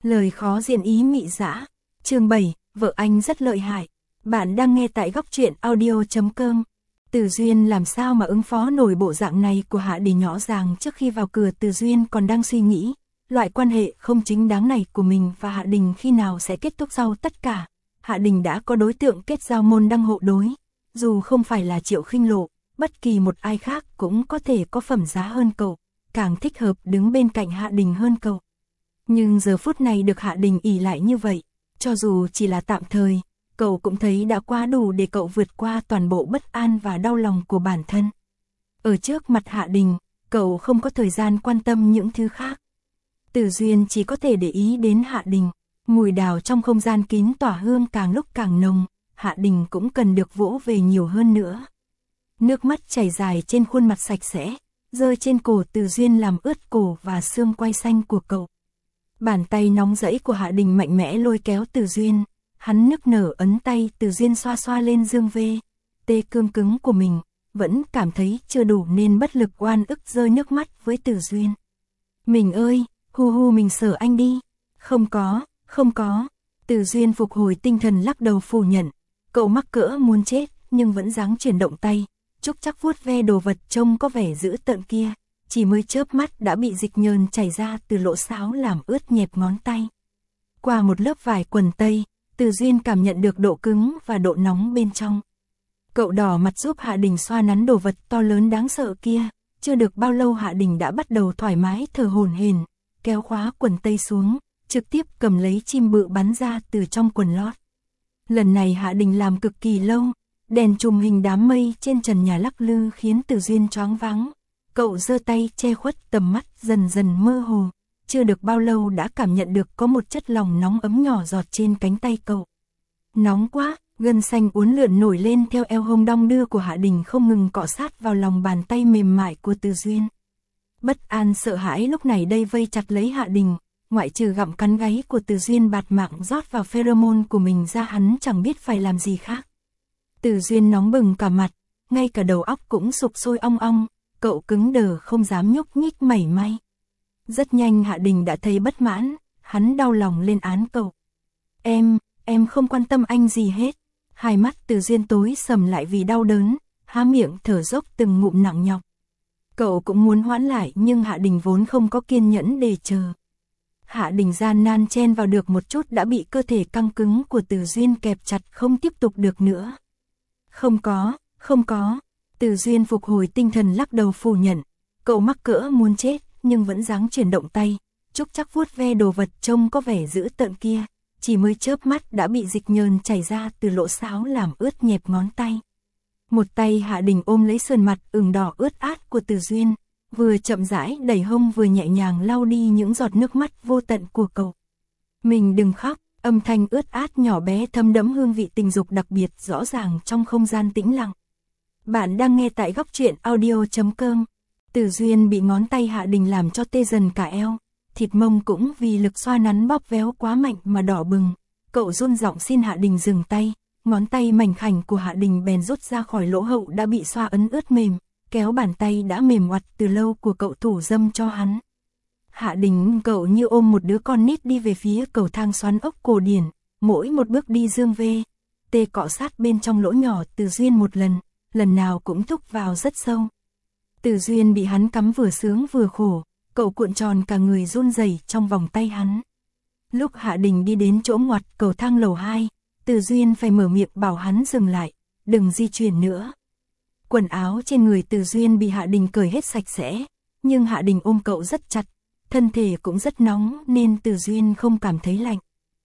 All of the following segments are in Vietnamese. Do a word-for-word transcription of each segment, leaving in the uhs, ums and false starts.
Lời khó diễn ý mị dã. Chương bảy, vợ anh rất lợi hại. Bạn đang nghe tại góc truyện audio chấm com. Từ Duyên làm sao mà ứng phó nổi bộ dạng này của Hạ Đình rõ ràng trước khi vào cửa Từ Duyên còn đang suy nghĩ, loại quan hệ không chính đáng này của mình và Hạ Đình khi nào sẽ kết thúc sau tất cả. Hạ Đình đã có đối tượng kết giao môn đăng hộ đối, dù không phải là Triệu Khinh Lộ, bất kỳ một ai khác cũng có thể có phẩm giá hơn cậu, càng thích hợp đứng bên cạnh Hạ Đình hơn cậu. Nhưng giờ phút này được Hạ Đình ỷ lại như vậy, cho dù chỉ là tạm thời, cậu cũng thấy đã quá đủ để cậu vượt qua toàn bộ bất an và đau lòng của bản thân. Ở trước mặt Hạ Đình, cậu không có thời gian quan tâm những thứ khác. Từ Duyên chỉ có thể để ý đến Hạ Đình, mùi đào trong không gian kín tỏa hương càng lúc càng nồng, Hạ Đình cũng cần được vỗ về nhiều hơn nữa. Nước mắt chảy dài trên khuôn mặt sạch sẽ, rơi trên cổ Từ Duyên làm ướt cổ và xương quai xanh của cậu. Bàn tay nóng rẫy của Hạ Đình mạnh mẽ lôi kéo Từ Duyên, hắn nức nở ấn tay Từ Duyên xoa xoa lên dương vê, tê cương cứng của mình, vẫn cảm thấy chưa đủ nên bất lực oan ức rơi nước mắt với Từ Duyên. Mình ơi, hu hu mình sợ anh đi. Không có, không có. Từ Duyên phục hồi tinh thần lắc đầu phủ nhận, cậu mắc cỡ muốn chết nhưng vẫn dáng chuyển động tay, chúc chắc vuốt ve đồ vật trông có vẻ dữ tợn kia, chỉ mới chớp mắt đã bị dịch nhờn chảy ra từ lỗ sáo làm ướt nhẹp ngón tay. Qua một lớp vải quần tây, Từ Duyên cảm nhận được độ cứng và độ nóng bên trong. Cậu đỏ mặt giúp Hạ Đình xoa nắn đồ vật to lớn đáng sợ kia, chưa được bao lâu Hạ Đình đã bắt đầu thoải mái thở hổn hển, kéo khóa quần tây xuống, trực tiếp cầm lấy chim bự bắn ra từ trong quần lót. Lần này Hạ Đình làm cực kỳ lâu, đèn chùm hình đám mây trên trần nhà lắc lư khiến Từ Duyên choáng váng. Cậu giơ tay che khuất tầm mắt dần dần mơ hồ, chưa được bao lâu đã cảm nhận được có một chất lỏng nóng ấm nhỏ giọt trên cánh tay cậu. Nóng quá, gân xanh uốn lượn nổi lên theo eo hông đong đưa của Hạ Đình không ngừng cọ sát vào lòng bàn tay mềm mại của Từ Duyên. Bất an sợ hãi lúc này đây vây chặt lấy Hạ Đình, ngoại trừ gặm cắn gáy của Từ Duyên bạt mạng rót vào pheromone của mình ra hắn chẳng biết phải làm gì khác. Từ Duyên nóng bừng cả mặt, ngay cả đầu óc cũng sục sôi ong ong, cậu cứng đờ không dám nhúc nhích mảy may. Rất nhanh Hạ Đình đã thấy bất mãn, hắn đau lòng lên án cậu. Em, em không quan tâm anh gì hết. Hai mắt Từ Duyên tối sầm lại vì đau đớn, há miệng thở dốc từng ngụm nặng nhọc. Cậu cũng muốn hoãn lại nhưng Hạ Đình vốn không có kiên nhẫn để chờ. Hạ Đình gian nan chen vào được một chút đã bị cơ thể căng cứng của Từ Duyên kẹp chặt không tiếp tục được nữa. Không có, không có. Từ Duyên phục hồi tinh thần lắc đầu phủ nhận, cậu mắc cỡ muốn chết nhưng vẫn dáng chuyển động tay, chúc chắc vuốt ve đồ vật trông có vẻ dữ tợn kia, chỉ mới chớp mắt đã bị dịch nhờn chảy ra từ lỗ sáo làm ướt nhẹp ngón tay. Một tay Hạ Đình ôm lấy sườn mặt ửng đỏ ướt át của Từ Duyên, vừa chậm rãi đẩy hông vừa nhẹ nhàng lau đi những giọt nước mắt vô tận của cậu. Mình đừng khóc, âm thanh ướt át nhỏ bé thấm đẫm hương vị tình dục đặc biệt rõ ràng trong không gian tĩnh lặng. Bạn đang nghe tại góc truyện audio chấm com. Từ Duyên bị ngón tay Hạ Đình làm cho tê dần cả eo, thịt mông cũng vì lực xoa nắn bóp véo quá mạnh mà đỏ bừng. Cậu run giọng xin Hạ Đình dừng tay, ngón tay mảnh khảnh của Hạ Đình bèn rút ra khỏi lỗ hậu đã bị xoa ấn ướt mềm, kéo bàn tay đã mềm oặt từ lâu của cậu thủ dâm cho hắn. Hạ Đình cậu như ôm một đứa con nít đi về phía cầu thang xoắn ốc cổ điển, mỗi một bước đi dương vê, tê cọ sát bên trong lỗ nhỏ Từ Duyên một lần, lần nào cũng thúc vào rất sâu. Từ Duyên bị hắn cắm vừa sướng vừa khổ, cậu cuộn tròn cả người run rẩy trong vòng tay hắn. Lúc Hạ Đình đi đến chỗ ngoặt cầu thang lầu hai, Từ Duyên phải mở miệng bảo hắn dừng lại, đừng di chuyển nữa. Quần áo trên người Từ Duyên bị Hạ Đình cởi hết sạch sẽ, nhưng Hạ Đình ôm cậu rất chặt, thân thể cũng rất nóng nên Từ Duyên không cảm thấy lạnh.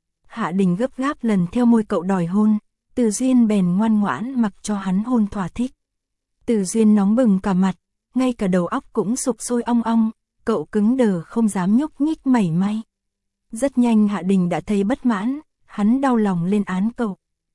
Hạ Đình gấp gáp lần theo môi cậu đòi hôn, Từ Duyên bèn ngoan ngoãn mặc cho hắn hôn thỏa thích. Từ Duyên nóng bừng cả mặt, ngay cả đầu óc cũng sục sôi ong ong, cậu cứng đờ không dám nhúc nhích mảy may. Rất nhanh Hạ Đình đã thấy bất mãn, hắn đau lòng lên án cậu.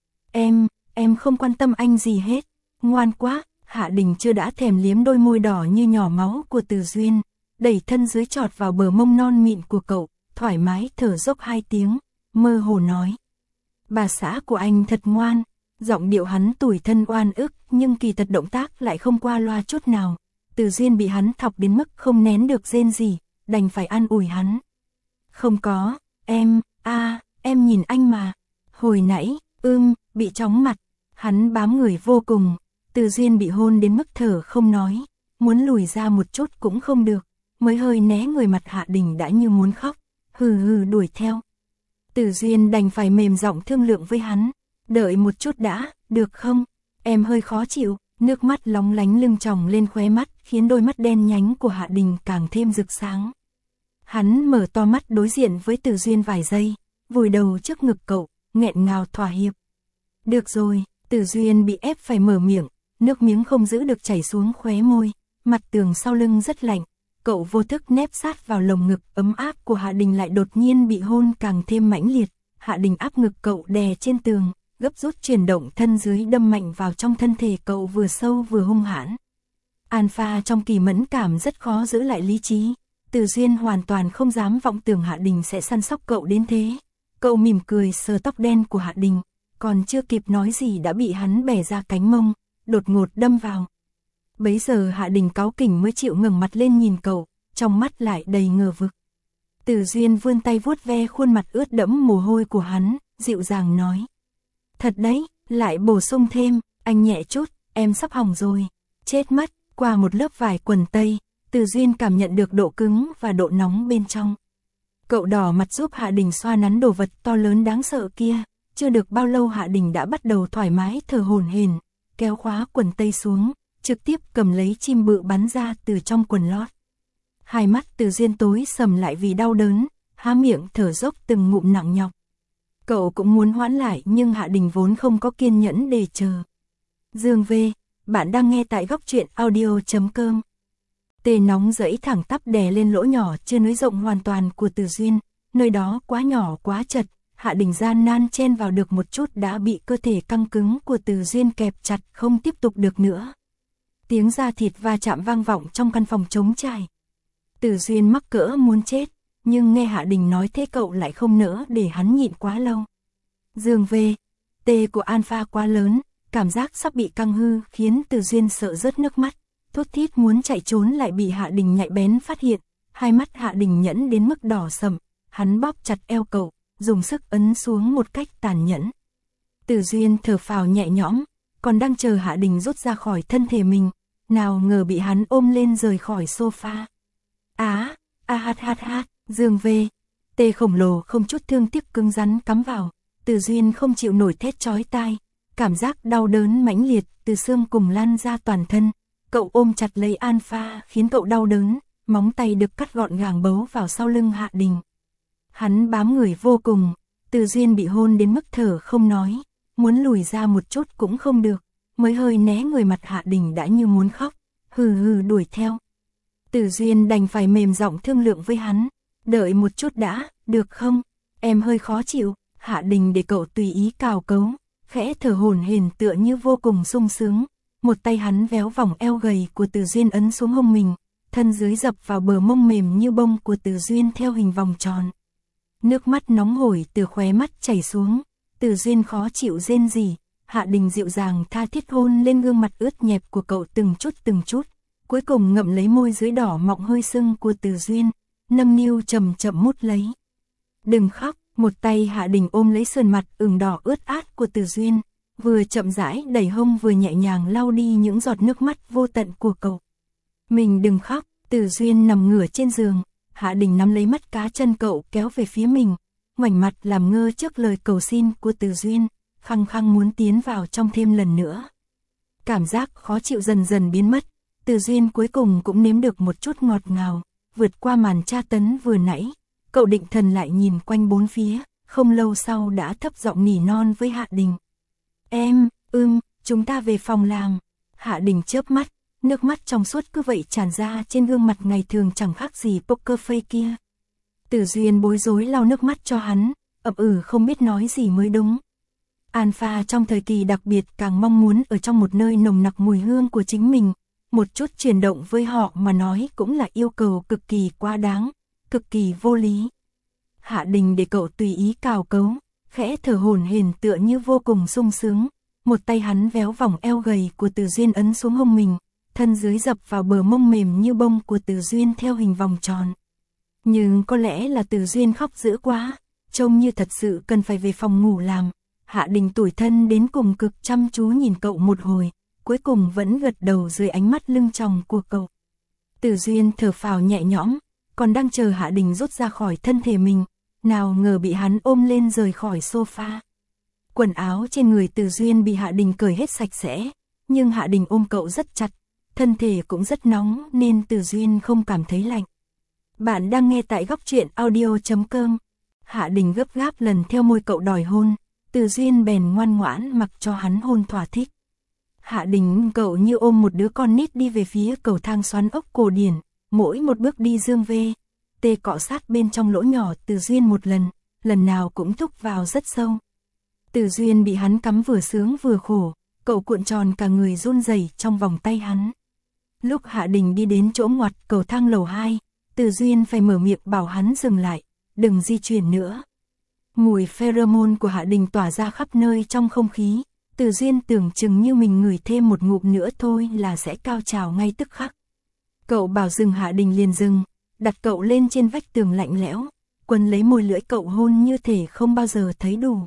Em, em không quan tâm anh gì hết, ngoan quá. Hạ Đình chưa đã thèm liếm đôi môi đỏ như nhỏ máu của Từ Duyên, đẩy thân dưới chọt vào bờ mông non mịn của cậu, thoải mái thở dốc hai tiếng, mơ hồ nói. Bà xã của anh thật ngoan, giọng điệu hắn tủi thân oan ức nhưng kỳ thật động tác lại không qua loa chút nào. Từ Duyên bị hắn thọc đến mức không nén được rên gì, đành phải an ủi hắn. Không có, Em, a em nhìn anh mà. Hồi nãy, ưm, bị chóng mặt. Hắn bám người vô cùng. Từ Duyên bị hôn đến mức thở không nói. Muốn lùi ra một chút cũng không được. Mới hơi né người mặt Hạ Đình đã như muốn khóc. Hừ hừ đuổi theo. Từ Duyên đành phải mềm giọng thương lượng với hắn. Đợi một chút đã, được không? Em hơi khó chịu. Nước mắt lóng lánh lưng tròng lên khóe mắt, khiến đôi mắt đen nhánh của Hạ Đình càng thêm rực sáng. Hắn mở to mắt đối diện với Từ Duyên vài giây, vùi đầu trước ngực cậu, nghẹn ngào thỏa hiệp. Được rồi, Từ Duyên bị ép phải mở miệng, nước miếng không giữ được chảy xuống khóe môi, mặt tường sau lưng rất lạnh, cậu vô thức nép sát vào lồng ngực ấm áp của Hạ Đình lại đột nhiên bị hôn càng thêm mãnh liệt. Hạ Đình áp ngực cậu đè trên tường, gấp rút chuyển động thân dưới đâm mạnh vào trong thân thể cậu vừa sâu vừa hung hãn. Alpha trong kỳ mẫn cảm rất khó giữ lại lý trí. Từ Duyên hoàn toàn không dám vọng tưởng Hạ Đình sẽ săn sóc cậu đến thế. Cậu mỉm cười sờ tóc đen của Hạ Đình, còn chưa kịp nói gì đã bị hắn bẻ ra cánh mông, đột ngột đâm vào. Bấy giờ Hạ Đình cáu kỉnh mới chịu ngẩng mặt lên nhìn cậu, trong mắt lại đầy ngờ vực. Từ Duyên vươn tay vuốt ve khuôn mặt ướt đẫm mồ hôi của hắn, dịu dàng nói. Thật đấy, lại bổ sung thêm, anh nhẹ chút, em sắp hỏng rồi. Chết mất, qua một lớp vải quần tây, Từ Duyên cảm nhận được độ cứng và độ nóng bên trong. Cậu đỏ mặt giúp Hạ Đình xoa nắn đồ vật to lớn đáng sợ kia. Chưa được bao lâu Hạ Đình đã bắt đầu thoải mái thở hổn hển, kéo khóa quần tây xuống, trực tiếp cầm lấy chim bự bắn ra từ trong quần lót. Hai mắt Từ Duyên tối sầm lại vì đau đớn, há miệng thở dốc từng ngụm nặng nhọc. Cậu cũng muốn hoãn lại nhưng Hạ Đình vốn không có kiên nhẫn để chờ. Dương V, bạn đang nghe tại góc truyện audio chấm com. Tê nóng rẫy thẳng tắp đè lên lỗ nhỏ chưa nới rộng hoàn toàn của Từ Duyên, nơi đó quá nhỏ quá chật, Hạ Đình gian nan chen vào được một chút đã bị cơ thể căng cứng của Từ Duyên kẹp chặt không tiếp tục được nữa. Tiếng da thịt va chạm vang vọng trong căn phòng trống trải. Từ Duyên mắc cỡ muốn chết, nhưng nghe Hạ Đình nói thế cậu lại không nỡ để hắn nhịn quá lâu. Dương V, tê của Alpha quá lớn, cảm giác sắp bị căng hư khiến Từ Duyên sợ rớt nước mắt, thút thít muốn chạy trốn lại bị Hạ Đình nhạy bén phát hiện, hai mắt Hạ Đình nhẫn đến mức đỏ sậm, hắn bóp chặt eo cậu, dùng sức ấn xuống một cách tàn nhẫn. Từ Duyên thở phào nhẹ nhõm, còn đang chờ Hạ Đình rút ra khỏi thân thể mình, nào ngờ bị hắn ôm lên rời khỏi sofa. Á, a hát hát hát, Dương V, tê khổng lồ không chút thương tiếc cứng rắn cắm vào, Từ Duyên không chịu nổi thét chói tai, cảm giác đau đớn mãnh liệt từ xương cùng lan ra toàn thân, cậu ôm chặt lấy Alpha khiến cậu đau đớn, móng tay được cắt gọn gàng bấu vào sau lưng Hạ Đình. Hắn bám người vô cùng, Từ Duyên bị hôn đến mức thở không nói, muốn lùi ra một chút cũng không được, mới hơi né người mặt Hạ Đình đã như muốn khóc, hừ hừ đuổi theo. Từ Duyên đành phải mềm giọng thương lượng với hắn, đợi một chút đã, được không? Em hơi khó chịu. Hạ Đình để cậu tùy ý cào cấu, khẽ thở hổn hển tựa như vô cùng sung sướng. Một tay hắn véo vòng eo gầy của Từ Duyên ấn xuống hông mình, thân dưới dập vào bờ mông mềm như bông của Từ Duyên theo hình vòng tròn. Nước mắt nóng hổi từ khóe mắt chảy xuống, Từ Duyên khó chịu rên rỉ. Hạ Đình dịu dàng tha thiết hôn lên gương mặt ướt nhẹp của cậu từng chút từng chút, cuối cùng ngậm lấy môi dưới đỏ mọng hơi sưng của Từ Duyên, nâng niu chậm chậm mút lấy. Đừng khóc, một tay Hạ Đình ôm lấy sườn mặt ửng đỏ ướt át của Từ Duyên, vừa chậm rãi đẩy hông vừa nhẹ nhàng lau đi những giọt nước mắt vô tận của cậu. Mình đừng khóc, Từ Duyên nằm ngửa trên giường, Hạ Đình nắm lấy mắt cá chân cậu kéo về phía mình, ngoảnh mặt làm ngơ trước lời cầu xin của Từ Duyên, khăng khăng muốn tiến vào trong thêm lần nữa. Cảm giác khó chịu dần dần biến mất, Từ Duyên cuối cùng cũng nếm được một chút ngọt ngào, vượt qua màn tra tấn vừa nãy, cậu định thần lại nhìn quanh bốn phía, không lâu sau đã thấp giọng nỉ non với Hạ Đình. Em, ưm, chúng ta về phòng làm. Hạ Đình chớp mắt, nước mắt trong suốt cứ vậy tràn ra trên gương mặt ngày thường chẳng khác gì poker face kia. Từ Duyên bối rối lau nước mắt cho hắn, ậm ừ không biết nói gì mới đúng. Alpha trong thời kỳ đặc biệt càng mong muốn ở trong một nơi nồng nặc mùi hương của chính mình, một chút chuyển động với họ mà nói cũng là yêu cầu cực kỳ quá đáng, cực kỳ vô lý. Hạ Đình để cậu tùy ý cào cấu, khẽ thở hổn hển tựa như vô cùng sung sướng, một tay hắn véo vòng eo gầy của Từ Duyên ấn xuống hông mình, thân dưới dập vào bờ mông mềm như bông của Từ Duyên theo hình vòng tròn. Nhưng có lẽ là Từ Duyên khóc dữ quá, trông như thật sự cần phải về phòng ngủ làm. Hạ Đình tủi thân đến cùng cực chăm chú nhìn cậu một hồi, cuối cùng vẫn gật đầu dưới ánh mắt lưng tròng của cậu. Từ Duyên thở phào nhẹ nhõm, còn đang chờ Hạ Đình rút ra khỏi thân thể mình, nào ngờ bị hắn ôm lên rời khỏi sofa. Quần áo trên người Từ Duyên bị Hạ Đình cởi hết sạch sẽ, nhưng Hạ Đình ôm cậu rất chặt, thân thể cũng rất nóng nên Từ Duyên không cảm thấy lạnh. Bạn đang nghe tại góc truyện audio chấm com. Hạ Đình gấp gáp lần theo môi cậu đòi hôn, Từ Duyên bèn ngoan ngoãn mặc cho hắn hôn thỏa thích. Hạ Đình cậu như ôm một đứa con nít đi về phía cầu thang xoắn ốc cổ điển, mỗi một bước đi dương vê, tê cọ sát bên trong lỗ nhỏ Từ Duyên một lần, lần nào cũng thúc vào rất sâu. Từ Duyên bị hắn cắm vừa sướng vừa khổ, cậu cuộn tròn cả người run rẩy trong vòng tay hắn. Lúc Hạ Đình đi đến chỗ ngoặt cầu thang lầu hai, Từ Duyên phải mở miệng bảo hắn dừng lại, đừng di chuyển nữa. Mùi pheromone của Hạ Đình tỏa ra khắp nơi trong không khí, Từ Duyên tưởng chừng như mình ngửi thêm một ngụm nữa thôi là sẽ cao trào ngay tức khắc. Cậu bảo dừng, Hạ Đình liền dừng, đặt cậu lên trên vách tường lạnh lẽo, quấn lấy môi lưỡi cậu hôn như thể không bao giờ thấy đủ.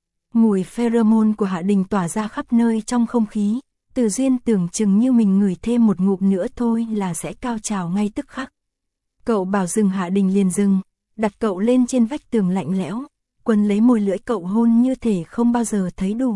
Mùi pheromone của Hạ Đình tỏa ra khắp nơi trong không khí, Từ Duyên tưởng chừng như mình ngửi thêm một ngụm nữa thôi là sẽ cao trào ngay tức khắc. Cậu bảo dừng, Hạ Đình liền dừng, đặt cậu lên trên vách tường lạnh lẽo, quấn lấy môi lưỡi cậu hôn như thể không bao giờ thấy đủ.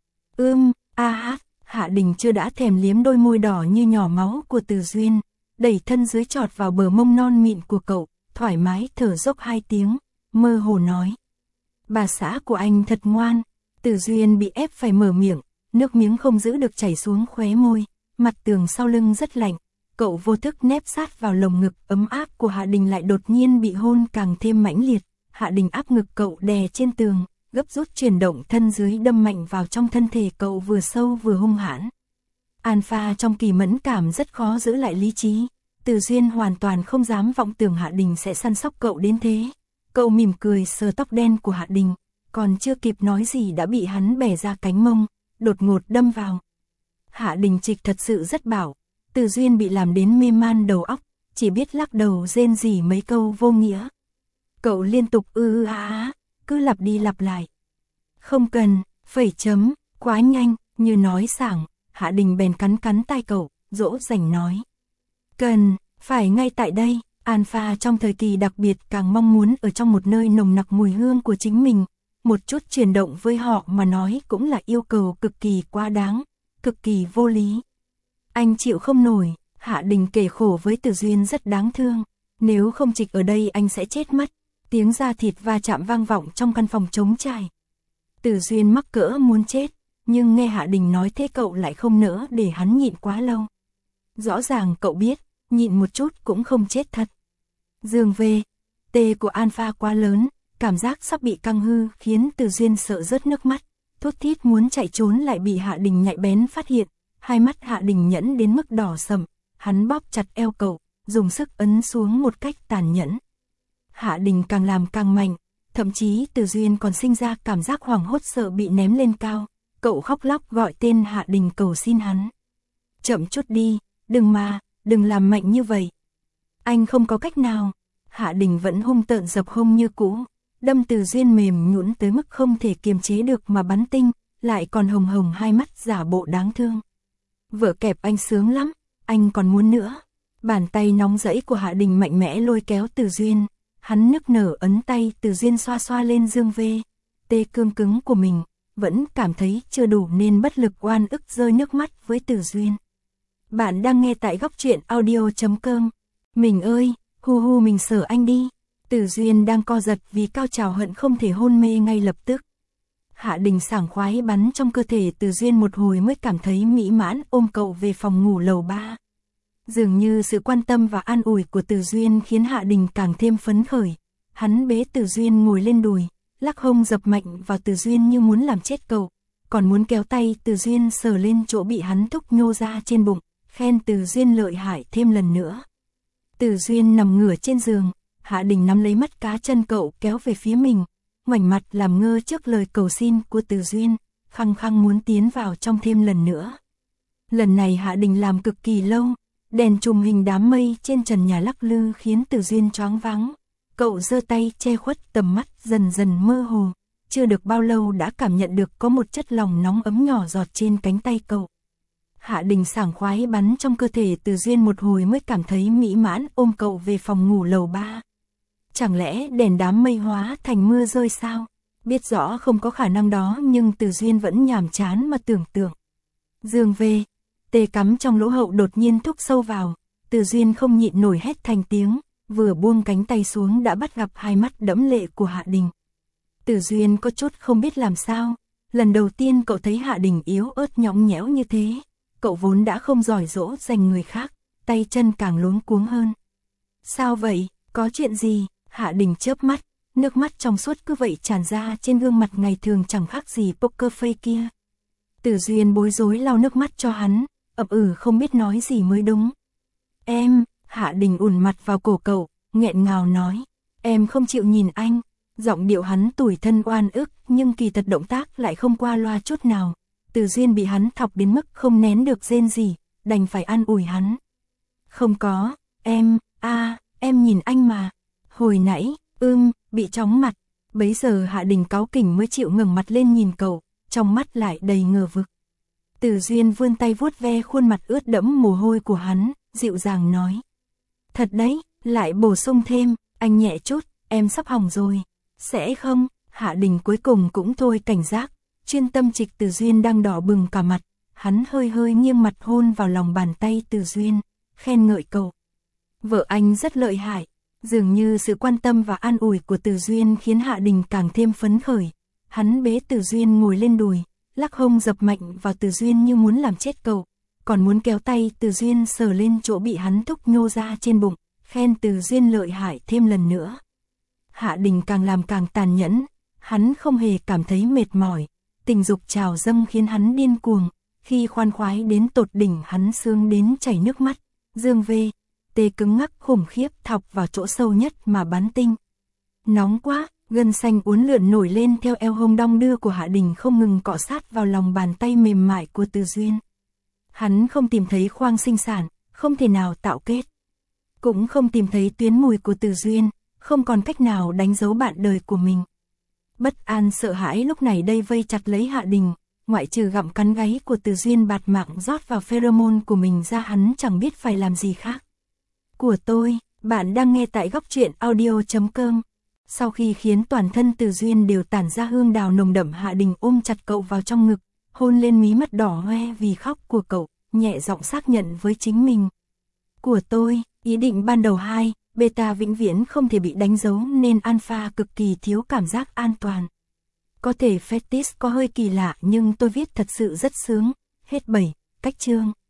Ưm, a hát, Hạ Đình chưa đã thèm liếm đôi môi đỏ như nhỏ máu của Từ Duyên, đẩy thân dưới chọt vào bờ mông non mịn của cậu, thoải mái thở dốc hai tiếng, mơ hồ nói. Bà xã của anh thật ngoan. Từ Duyên bị ép phải mở miệng, nước miếng không giữ được chảy xuống khóe môi, mặt tường sau lưng rất lạnh, cậu vô thức nép sát vào lồng ngực ấm áp của Hạ Đình, lại đột nhiên bị hôn càng thêm mãnh liệt. Hạ Đình áp ngực cậu đè trên tường, gấp rút chuyển động thân dưới đâm mạnh vào trong thân thể cậu vừa sâu vừa hung hãn. Alpha trong kỳ mẫn cảm rất khó giữ lại lý trí, Từ Duyên hoàn toàn không dám vọng tưởng Hạ Đình sẽ săn sóc cậu đến thế. Cậu mỉm cười sờ tóc đen của Hạ Đình, còn chưa kịp nói gì đã bị hắn bẻ ra cánh mông, đột ngột đâm vào. Hạ Đình trịch thật sự rất bảo, Từ Duyên bị làm đến mê man đầu óc, chỉ biết lắc đầu rên rỉ mấy câu vô nghĩa. Cậu liên tục ư ư á á, cứ lặp đi lặp lại. Không cần, phẩy chấm, quá nhanh, như nói sảng, Hạ Đình bèn cắn cắn tai cậu, dỗ dành nói. Cần, phải ngay tại đây. Alpha trong thời kỳ đặc biệt càng mong muốn ở trong một nơi nồng nặc mùi hương của chính mình, một chút chuyển động với họ mà nói cũng là yêu cầu cực kỳ quá đáng, cực kỳ vô lý. Anh chịu không nổi, Hạ Đình kể khổ với Từ Duyên rất đáng thương, nếu không trịch ở đây anh sẽ chết mất. Tiếng da thịt va chạm vang vọng trong căn phòng trống trải. Từ Duyên mắc cỡ muốn chết, nhưng nghe Hạ Đình nói thế cậu lại không nỡ để hắn nhịn quá lâu. Rõ ràng cậu biết, nhịn một chút cũng không chết thật. Dương về, tê của Alpha quá lớn, cảm giác sắp bị căng hư khiến Từ Duyên sợ rớt nước mắt, thút thít muốn chạy trốn lại bị Hạ Đình nhạy bén phát hiện, hai mắt Hạ Đình nhẫn đến mức đỏ sậm, hắn bóp chặt eo cậu, dùng sức ấn xuống một cách tàn nhẫn. Hạ Đình càng làm càng mạnh, thậm chí Từ Duyên còn sinh ra cảm giác hoảng hốt sợ bị ném lên cao, cậu khóc lóc gọi tên Hạ Đình cầu xin hắn. Chậm chút đi, đừng mà, đừng làm mạnh như vậy. Anh không có cách nào. Hạ Đình vẫn hung tợn dập hông như cũ, đâm Từ Duyên mềm nhũn tới mức không thể kiềm chế được mà bắn tinh, lại còn hồng hồng hai mắt giả bộ đáng thương. Vợ kẹp anh sướng lắm, anh còn muốn nữa. Bàn tay nóng rẫy của Hạ Đình mạnh mẽ lôi kéo Từ Duyên, hắn nức nở ấn tay Từ Duyên xoa xoa lên dương vê, tê cương cứng của mình, vẫn cảm thấy chưa đủ nên bất lực oan ức rơi nước mắt với Từ Duyên. Bạn đang nghe tại góc truyện audio chấm com. Mình ơi, hu hu mình sợ anh đi. Từ Duyên đang co giật vì cao trào hận không thể hôn mê ngay lập tức. Hạ Đình sảng khoái bắn trong cơ thể Từ Duyên một hồi mới cảm thấy mỹ mãn ôm cậu về phòng ngủ lầu ba. Dường như sự quan tâm và an ủi của Từ Duyên khiến Hạ Đình càng thêm phấn khởi. Hắn bế Từ Duyên ngồi lên đùi, lắc hông dập mạnh vào Từ Duyên như muốn làm chết cậu, còn muốn kéo tay Từ Duyên sờ lên chỗ bị hắn thúc nhô ra trên bụng, khen Từ Duyên lợi hại thêm lần nữa. Từ Duyên nằm ngửa trên giường, Hạ Đình nắm lấy mắt cá chân cậu kéo về phía mình, ngoảnh mặt làm ngơ trước lời cầu xin của Từ Duyên, khăng khăng muốn tiến vào trong thêm lần nữa. Lần này Hạ Đình làm cực kỳ lâu, đèn chùm hình đám mây trên trần nhà lắc lư khiến Từ Duyên choáng váng. Cậu giơ tay che khuất tầm mắt dần dần mơ hồ, chưa được bao lâu đã cảm nhận được có một chất lỏng nóng ấm nhỏ giọt trên cánh tay cậu. Hạ Đình sảng khoái bắn trong cơ thể Từ Duyên một hồi mới cảm thấy mỹ mãn ôm cậu về phòng ngủ lầu ba. Chẳng lẽ đèn đám mây hóa thành mưa rơi sao? Biết rõ không có khả năng đó nhưng Từ Duyên vẫn nhàm chán mà tưởng tượng. Giường về, tê cắm trong lỗ hậu đột nhiên thúc sâu vào, Từ Duyên không nhịn nổi hét thành tiếng, vừa buông cánh tay xuống đã bắt gặp hai mắt đẫm lệ của Hạ Đình. Từ Duyên có chút không biết làm sao, lần đầu tiên cậu thấy Hạ Đình yếu ớt nhõng nhẽo như thế, cậu vốn đã không giỏi dỗ dành người khác, tay chân càng luống cuống hơn. Sao vậy, có chuyện gì? Hạ Đình chớp mắt, nước mắt trong suốt cứ vậy tràn ra trên gương mặt ngày thường chẳng khác gì poker face kia. Từ Duyên bối rối lau nước mắt cho hắn, ậm ừ không biết nói gì mới đúng. Em, Hạ Đình ùn mặt vào cổ cậu, nghẹn ngào nói, em không chịu nhìn anh. Giọng điệu hắn tủi thân oan ức nhưng kỳ thật động tác lại không qua loa chút nào. Từ Duyên bị hắn thọc đến mức không nén được rên gì, đành phải an ủi hắn. Không có, em, a, à, em nhìn anh mà. Hồi nãy, ưm, bị chóng mặt. Bấy giờ Hạ Đình cáu kỉnh mới chịu ngẩng mặt lên nhìn cậu, trong mắt lại đầy ngờ vực. Từ Duyên vươn tay vuốt ve khuôn mặt ướt đẫm mồ hôi của hắn, dịu dàng nói. Thật đấy, lại bổ sung thêm, anh nhẹ chút, em sắp hỏng rồi. Sẽ không, Hạ Đình cuối cùng cũng thôi cảnh giác, chuyên tâm trịch Từ Duyên đang đỏ bừng cả mặt, hắn hơi hơi nghiêng mặt hôn vào lòng bàn tay Từ Duyên, khen ngợi cậu. Vợ anh rất lợi hại, dường như sự quan tâm và an ủi của Từ Duyên khiến Hạ Đình càng thêm phấn khởi. Hắn bế Từ Duyên ngồi lên đùi, lắc hông dập mạnh vào Từ Duyên như muốn làm chết cậu, còn muốn kéo tay Từ Duyên sờ lên chỗ bị hắn thúc nhô ra trên bụng, khen Từ Duyên lợi hại thêm lần nữa. Hạ Đình càng làm càng tàn nhẫn, hắn không hề cảm thấy mệt mỏi, tình dục trào dâng khiến hắn điên cuồng, khi khoan khoái đến tột đỉnh hắn sướng đến chảy nước mắt, dương về, tê cứng ngắc khủng khiếp thọc vào chỗ sâu nhất mà bắn tinh. Nóng quá, gân xanh uốn lượn nổi lên theo eo hông đong đưa của Hạ Đình không ngừng cọ sát vào lòng bàn tay mềm mại của Từ Duyên. Hắn không tìm thấy khoang sinh sản, không thể nào tạo kết. Cũng không tìm thấy tuyến mùi của Từ Duyên, không còn cách nào đánh dấu bạn đời của mình. Bất an sợ hãi lúc này đây vây chặt lấy Hạ Đình, ngoại trừ gặm cắn gáy của Từ Duyên bạt mạng rót vào pheromone của mình ra hắn chẳng biết phải làm gì khác. Của tôi, bạn đang nghe tại góc truyện audio chấm com. Sau khi khiến toàn thân Từ Duyên đều tản ra hương đào nồng đậm, Hạ Đình ôm chặt cậu vào trong ngực, hôn lên mí mắt đỏ hoe vì khóc của cậu, nhẹ giọng xác nhận với chính mình. Của tôi, ý định ban đầu hai, beta vĩnh viễn không thể bị đánh dấu nên alpha cực kỳ thiếu cảm giác an toàn. Có thể fetish có hơi kỳ lạ nhưng tôi viết thật sự rất sướng. Hết bảy, cách chương.